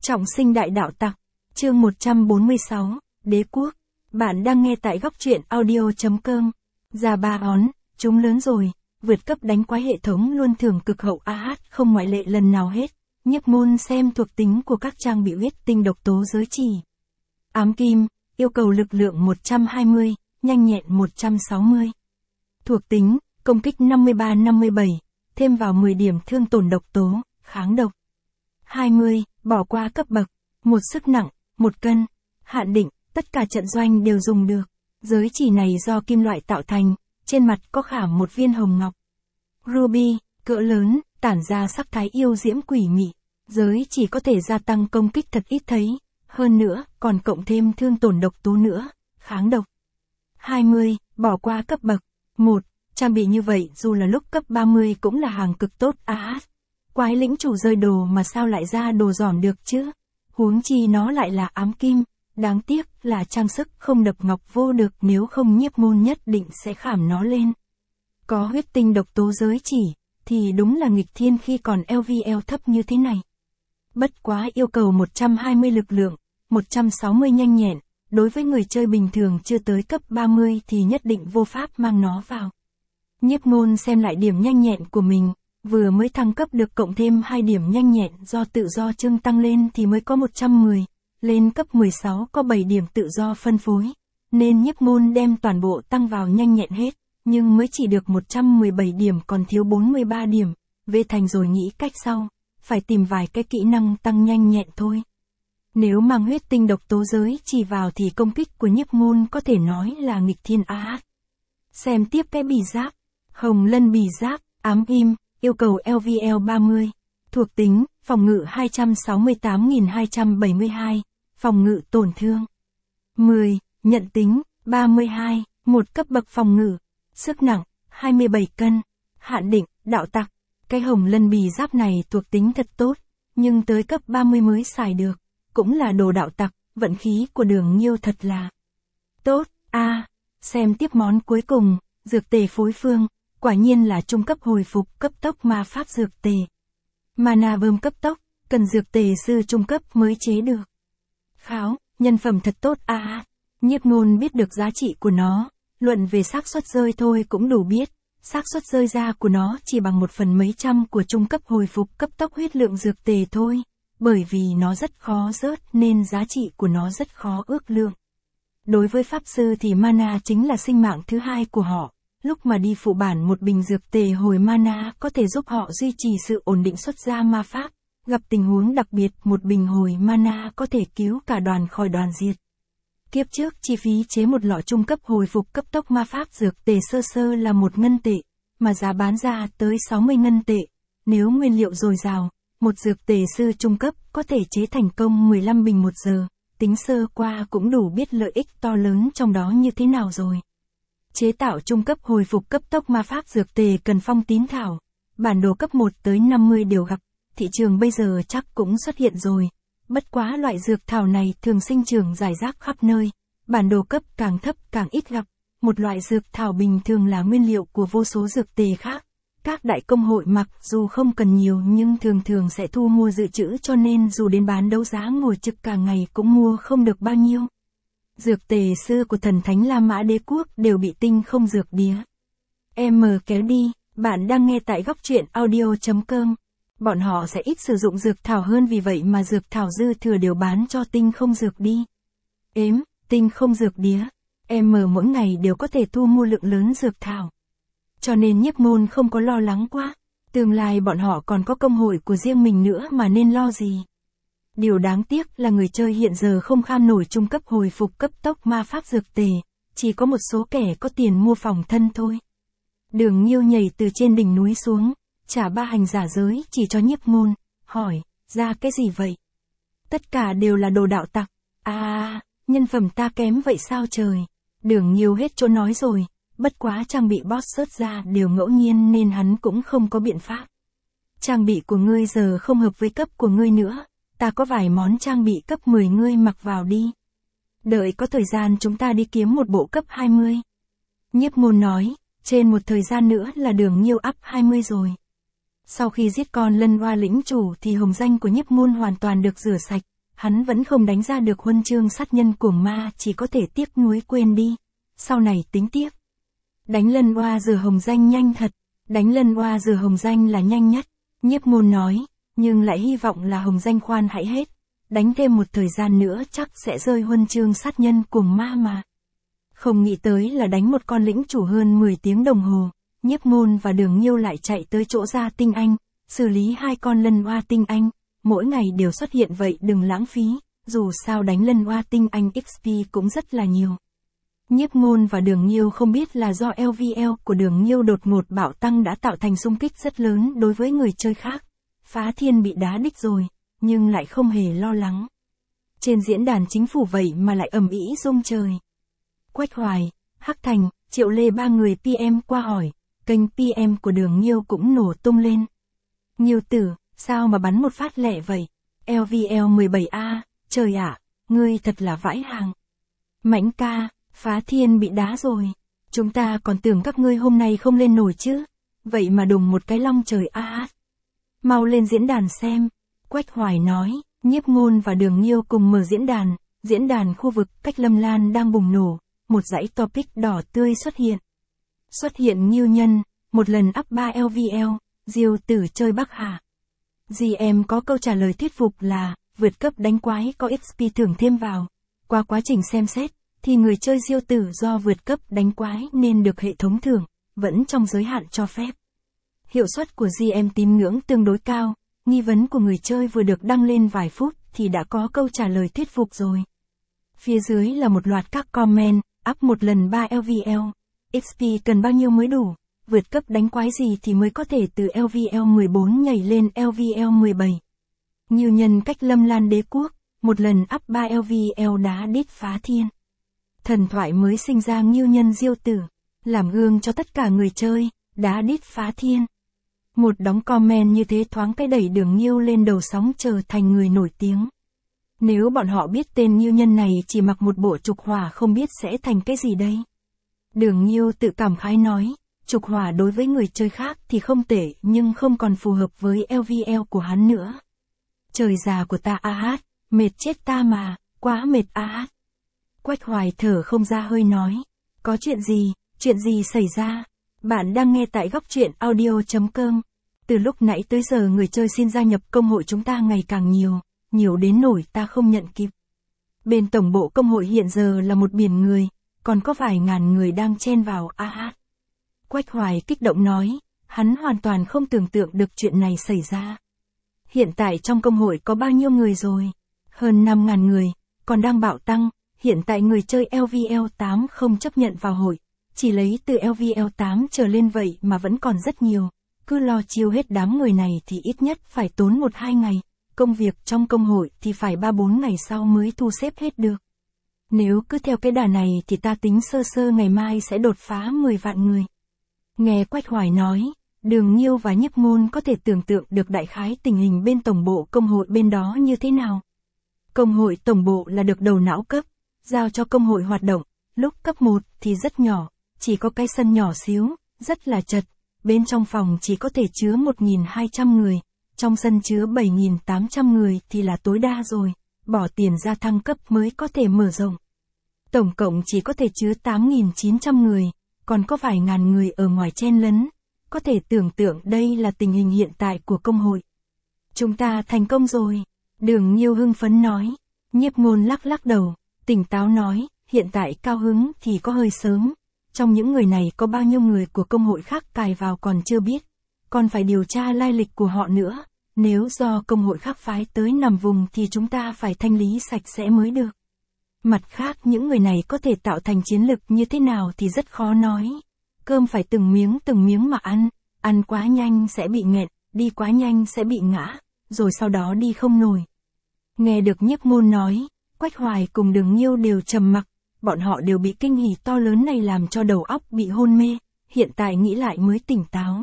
Trọng sinh đại đạo tặc. Chương 146, Đế quốc. Bạn đang nghe tại góc truyện audio.com. Già ba ón, chúng lớn rồi, vượt cấp đánh quái hệ thống luôn thường cực hậu AH không ngoại lệ lần nào hết. Nhấc môn xem thuộc tính của các trang bị huyết tinh độc tố giới chỉ. Ám kim, yêu cầu lực lượng 120, nhanh nhẹn 160. Thuộc tính, công kích 53-57, thêm vào 10 điểm thương tổn độc tố, kháng độc. 20, bỏ qua cấp bậc, 1 sức nặng, 1 cân, hạn định, tất cả trận doanh đều dùng được. Giới chỉ này do kim loại tạo thành, trên mặt có khảm một viên hồng ngọc. Ruby, cỡ lớn, tản ra sắc thái yêu diễm quỷ mị. Giới chỉ có thể gia tăng công kích thật ít thấy, hơn nữa, còn cộng thêm thương tổn độc tố nữa, kháng độc. 20, bỏ qua cấp bậc. 1, trang bị như vậy dù là lúc cấp 30 cũng là hàng cực tốt AH. Quái lĩnh chủ rơi đồ mà sao lại ra đồ giỏm được chứ? Huống chi nó lại là ám kim, đáng tiếc là trang sức không đập ngọc vô được, nếu không nhiếp môn nhất định sẽ khảm nó lên. Có huyết tinh độc tố giới chỉ, thì đúng là nghịch thiên khi còn LVL thấp như thế này. Bất quá yêu cầu 120 lực lượng, 160 nhanh nhẹn, đối với người chơi bình thường chưa tới cấp 30 thì nhất định vô pháp mang nó vào. Nhiếp môn xem lại điểm nhanh nhẹn của mình, vừa mới thăng cấp được cộng thêm 2 điểm nhanh nhẹn do tự do trưng tăng lên thì mới có 110, lên cấp 16 có 7 điểm tự do phân phối, nên nhiếp môn đem toàn bộ tăng vào nhanh nhẹn hết, nhưng mới chỉ được 117 điểm còn thiếu 43 điểm, về thành rồi nghĩ cách sau, phải tìm vài cái kỹ năng tăng nhanh nhẹn thôi. Nếu mang huyết tinh độc tố giới chỉ vào thì công kích của nhiếp môn có thể nói là nghịch thiên AH. Xem tiếp cái bì giáp, hồng lân bì giáp, ám kim, yêu cầu LVL 30, thuộc tính, phòng ngự 268.272, phòng ngự tổn thương 10, nhận tính 32, một cấp bậc phòng ngự, sức nặng 27 cân, hạn định, đạo tặc. Cái hồng lân bì giáp này thuộc tính thật tốt, nhưng tới cấp 30 mới xài được, cũng là đồ đạo tặc, vận khí của Đường Nhiêu thật là tốt. Xem tiếp món cuối cùng, dược tề phối phương, quả nhiên là trung cấp hồi phục cấp tốc ma pháp dược tề. Mana bơm cấp tốc, cần dược tề sư trung cấp mới chế được. Kháo, nhân phẩm thật tốt Nhiếp ngôn biết được giá trị của nó, luận về xác suất rơi thôi cũng đủ biết, xác suất rơi ra của nó chỉ bằng 1 phần mấy trăm của trung cấp hồi phục cấp tốc huyết lượng dược tề thôi, bởi vì nó rất khó rớt nên giá trị của nó rất khó ước lượng. Đối với pháp sư thì mana chính là sinh mạng thứ hai của họ. Lúc mà đi phụ bản một bình dược tề hồi mana có thể giúp họ duy trì sự ổn định xuất ra ma pháp. Gặp tình huống đặc biệt một bình hồi mana có thể cứu cả đoàn khỏi đoàn diệt. Kiếp trước chi phí chế một lọ trung cấp hồi phục cấp tốc ma pháp dược tề sơ sơ là 1 ngân tệ, mà giá bán ra tới 60 ngân tệ. Nếu nguyên liệu dồi dào, một dược tề sư trung cấp có thể chế thành công 15 bình 1 giờ, tính sơ qua cũng đủ biết lợi ích to lớn trong đó như thế nào rồi. Chế tạo trung cấp hồi phục cấp tốc ma pháp dược tề cần phong tín thảo. Bản đồ cấp 1 tới 50 đều gặp, thị trường bây giờ chắc cũng xuất hiện rồi. Bất quá loại dược thảo này thường sinh trưởng rải rác khắp nơi. Bản đồ cấp càng thấp càng ít gặp. Một loại dược thảo bình thường là nguyên liệu của vô số dược tề khác. Các đại công hội mặc dù không cần nhiều nhưng thường sẽ thu mua dự trữ, cho nên dù đến bán đấu giá ngồi trực cả ngày cũng mua không được bao nhiêu. Dược tề sư của thần thánh La Mã Đế quốc đều bị tinh không dược đía. Kéo đi, bạn đang nghe tại góc truyện audio.com. Bọn họ sẽ ít sử dụng dược thảo hơn, vì vậy mà dược thảo dư thừa đều bán cho tinh không dược đi. Tinh không dược đía. Mỗi ngày đều có thể thu mua lượng lớn dược thảo. Cho nên nhiếp môn không có lo lắng quá. Tương lai bọn họ còn có công hội của riêng mình nữa mà nên lo gì. Điều đáng tiếc là người chơi hiện giờ không kham nổi trung cấp hồi phục cấp tốc ma pháp dược tề, chỉ có một số kẻ có tiền mua phòng thân thôi. Đường Nhiêu nhảy từ trên đỉnh núi xuống, trả 3 hành giả giới chỉ cho nhiếp môn, hỏi, ra cái gì vậy? Tất cả đều là đồ đạo tặc. Nhân phẩm ta kém vậy sao trời? Đường Nhiêu hết chỗ nói rồi, bất quá trang bị boss rớt ra đều ngẫu nhiên nên hắn cũng không có biện pháp. Trang bị của ngươi giờ không hợp với cấp của ngươi nữa. Ta có vài món trang bị cấp 10 ngươi mặc vào đi. Đợi có thời gian chúng ta đi kiếm một bộ cấp 20. Nhiếp môn nói, trên một thời gian nữa là Đường Nhiêu up 20 rồi. Sau khi giết con lân oa lĩnh chủ thì hồng danh của nhiếp môn hoàn toàn được rửa sạch, hắn vẫn không đánh ra được huân chương sát nhân cuồng ma, chỉ có thể tiếc nuối quên đi. Sau này tính tiếp. Đánh lân oa rửa hồng danh nhanh thật. Đánh lân oa rửa hồng danh là nhanh nhất. Nhiếp Ngôn nói, nhưng lại hy vọng là hồng danh khoan hãy hết. Đánh thêm một thời gian nữa chắc sẽ rơi huân chương sát nhân cuồng ma mà. Không nghĩ tới là đánh một con lĩnh chủ hơn 10 tiếng đồng hồ. Nhiếp Ngôn và Đường Nhiêu lại chạy tới chỗ Gia Tinh Anh, xử lý 2 con lân oa tinh anh. Mỗi ngày đều xuất hiện vậy đừng lãng phí, dù sao đánh lân oa tinh anh XP cũng rất là nhiều. Nhiếp Ngôn và Đường Nhiêu không biết là do LVL của Đường Nhiêu đột ngột bạo tăng đã tạo thành xung kích rất lớn đối với người chơi khác. Phá Thiên bị đá đích rồi, nhưng lại không hề lo lắng. Trên diễn đàn chính phủ vậy mà lại ầm ĩ rung trời. Quách Hoài, Hắc Thành, Triệu Lê ba người PM qua hỏi, kênh PM của Đường Nhiêu cũng nổ tung lên. Nhiêu tử, sao mà bắn một phát lẹ vậy? LVL 17A, trời ạ, ngươi thật là vãi hàng. Mãnh ca, Phá Thiên bị đá rồi. Chúng ta còn tưởng các ngươi hôm nay không lên nổi chứ. Vậy mà đùng một cái long trời a. Mau lên diễn đàn xem. Quách Hoài nói, Nhiếp Ngôn và Đường Nhiêu cùng mở diễn đàn khu vực cách Lâm Lan đang bùng nổ. Một dãy topic đỏ tươi xuất hiện. Xuất hiện Nhiêu Nhân, một lần up 3 LVL, Diêu tử chơi Bắc Hà. GM có câu trả lời thuyết phục là, vượt cấp đánh quái có XP thưởng thêm vào. Qua quá trình xem xét, thì người chơi Diêu tử do vượt cấp đánh quái nên được hệ thống thưởng, vẫn trong giới hạn cho phép. Hiệu suất của GM tín ngưỡng tương đối cao, nghi vấn của người chơi vừa được đăng lên vài phút thì đã có câu trả lời thuyết phục rồi. Phía dưới là một loạt các comment, up một lần 3 LVL, XP cần bao nhiêu mới đủ, vượt cấp đánh quái gì thì mới có thể từ LVL 14 nhảy lên LVL 17. Nhiêu Nhân cách Lâm Lan đế quốc, một lần up 3 LVL đá đít Phá Thiên. Thần thoại mới sinh ra Nhiêu Nhân Diêu tử, làm gương cho tất cả người chơi, đá đít Phá Thiên. Một đống comment như thế thoáng cái đẩy Đường Nhiêu lên đầu sóng trở thành người nổi tiếng. Nếu bọn họ biết tên Nhiêu Nhân này chỉ mặc một bộ trục hỏa không biết sẽ thành cái gì đây. Đường Nhiêu tự cảm khái nói, trục hỏa đối với người chơi khác thì không tệ nhưng không còn phù hợp với LVL của hắn nữa. Trời già của ta mệt chết ta mà, quá mệt Quách Hoài thở không ra hơi nói, có chuyện gì xảy ra? Bạn đang nghe tại góc truyện audio.com. Từ lúc nãy tới giờ người chơi xin gia nhập công hội chúng ta ngày càng nhiều đến nổi ta không nhận kịp. Bên tổng bộ công hội hiện giờ là một biển người, còn có vài ngàn người đang chen vào Quách Hoài kích động nói, hắn hoàn toàn không tưởng tượng được chuyện này xảy ra. Hiện tại trong công hội có bao nhiêu người rồi? Hơn 5.000 người, còn đang bạo tăng, hiện tại người chơi LVL 8 không chấp nhận vào hội, chỉ lấy từ LVL 8 trở lên vậy mà vẫn còn rất nhiều, cứ lo chiêu hết đám người này thì ít nhất phải tốn 1-2 ngày, công việc trong công hội thì phải 3-4 ngày sau mới thu xếp hết được. Nếu cứ theo cái đà này thì ta tính sơ ngày mai sẽ đột phá 10 vạn người. Nghe Quách Hoài nói, Đường Nhiêu và Nhiếp Ngôn có thể tưởng tượng được đại khái tình hình bên tổng bộ công hội bên đó như thế nào. Công hội tổng bộ là được đầu não cấp, giao cho công hội hoạt động, lúc cấp 1 thì rất nhỏ, chỉ có cái sân nhỏ xíu, rất là chật, bên trong phòng chỉ có thể chứa 1.200 người, trong sân chứa 7.800 người thì là tối đa rồi, bỏ tiền ra thăng cấp mới có thể mở rộng. Tổng cộng chỉ có thể chứa 8.900 người, còn có vài ngàn người ở ngoài chen lấn, có thể tưởng tượng đây là tình hình hiện tại của công hội. Chúng ta thành công rồi, Đường Nhiêu hưng phấn nói. Nhiếp Ngôn lắc đầu, tỉnh táo nói, hiện tại cao hứng thì có hơi sớm. Trong những người này có bao nhiêu người của công hội khác cài vào còn chưa biết, còn phải điều tra lai lịch của họ nữa. Nếu do công hội khác phái tới nằm vùng thì chúng ta phải thanh lý sạch sẽ mới được. Mặt khác những người này có thể tạo thành chiến lực như thế nào thì rất khó nói. Cơm phải từng miếng mà ăn quá nhanh sẽ bị nghẹn, đi quá nhanh sẽ bị ngã, rồi sau đó đi không nổi. Nghe được Nhiếp Ngôn nói, Quách Hoài cùng Đường Nhiêu đều trầm mặc, bọn họ đều bị kinh hỉ to lớn này làm cho đầu óc bị hôn mê, hiện tại nghĩ lại mới tỉnh táo.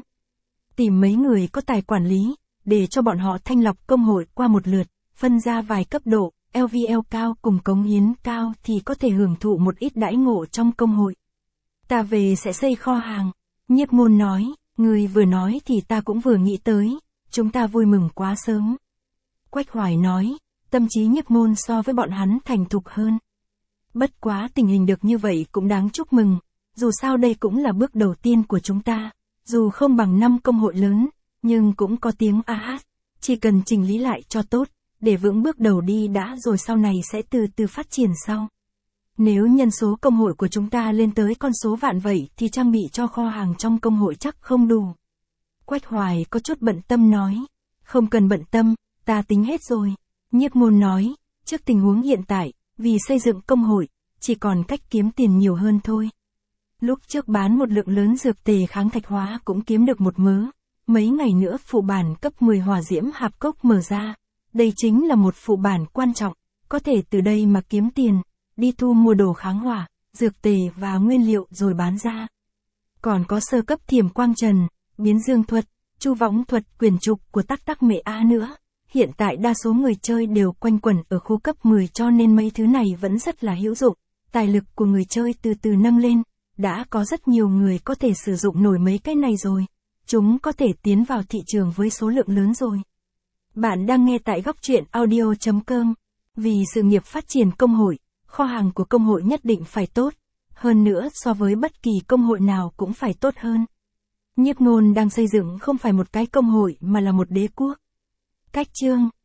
Tìm mấy người có tài quản lý, để cho bọn họ thanh lọc công hội qua một lượt, phân ra vài cấp độ, LVL cao cùng cống hiến cao thì có thể hưởng thụ một ít đãi ngộ trong công hội. Ta về sẽ xây kho hàng. Nhiếp Ngôn nói, người vừa nói thì ta cũng vừa nghĩ tới, chúng ta vui mừng quá sớm. Quách Hoài nói, tâm trí Nhiếp Ngôn so với bọn hắn thành thục hơn. Bất quá tình hình được như vậy cũng đáng chúc mừng, dù sao đây cũng là bước đầu tiên của chúng ta, dù không bằng 5 công hội lớn, nhưng cũng có tiếng a hát, chỉ cần chỉnh lý lại cho tốt, để vững bước đầu đi đã rồi sau này sẽ từ từ phát triển sau. Nếu nhân số công hội của chúng ta lên tới con số vạn vậy thì trang bị cho kho hàng trong công hội chắc không đủ. Quách Hoài có chút bận tâm nói, không cần bận tâm, ta tính hết rồi. Nhiếp Ngôn nói, trước tình huống hiện tại, vì xây dựng công hội, chỉ còn cách kiếm tiền nhiều hơn thôi. Lúc trước bán một lượng lớn dược tề kháng thạch hóa cũng kiếm được một mớ, mấy ngày nữa phụ bản cấp 10 hỏa diễm hạp cốc mở ra, đây chính là một phụ bản quan trọng, có thể từ đây mà kiếm tiền, đi thu mua đồ kháng hỏa, dược tề và nguyên liệu rồi bán ra. Còn có sơ cấp thiểm quang trần, biến dương thuật, chu võng thuật quyền trục của tắc tắc mệ A nữa. Hiện tại đa số người chơi đều quanh quẩn ở khu cấp 10 cho nên mấy thứ này vẫn rất là hữu dụng, tài lực của người chơi từ từ nâng lên, đã có rất nhiều người có thể sử dụng nổi mấy cái này rồi. Chúng có thể tiến vào thị trường với số lượng lớn rồi. Bạn đang nghe tại Góc Truyện Audio.com. Vì sự nghiệp phát triển công hội, kho hàng của công hội nhất định phải tốt, hơn nữa so với bất kỳ công hội nào cũng phải tốt hơn. Nhiếp Ngôn đang xây dựng không phải một cái công hội mà là một đế quốc. Cách chương